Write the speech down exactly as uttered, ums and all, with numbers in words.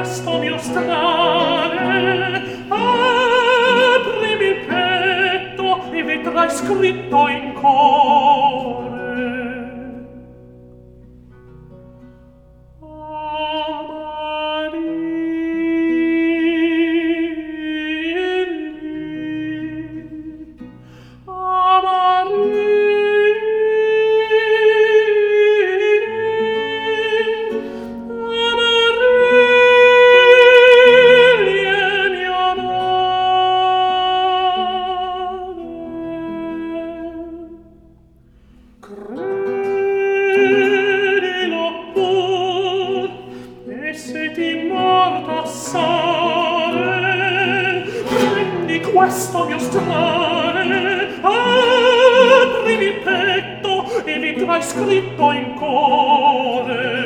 questo mio strale, aprimi il petto e vedrai scritto in core. Credilo pur, e se ti mortassare, prendi questo mio strale, aprimi il petto e vedrai scritto in core.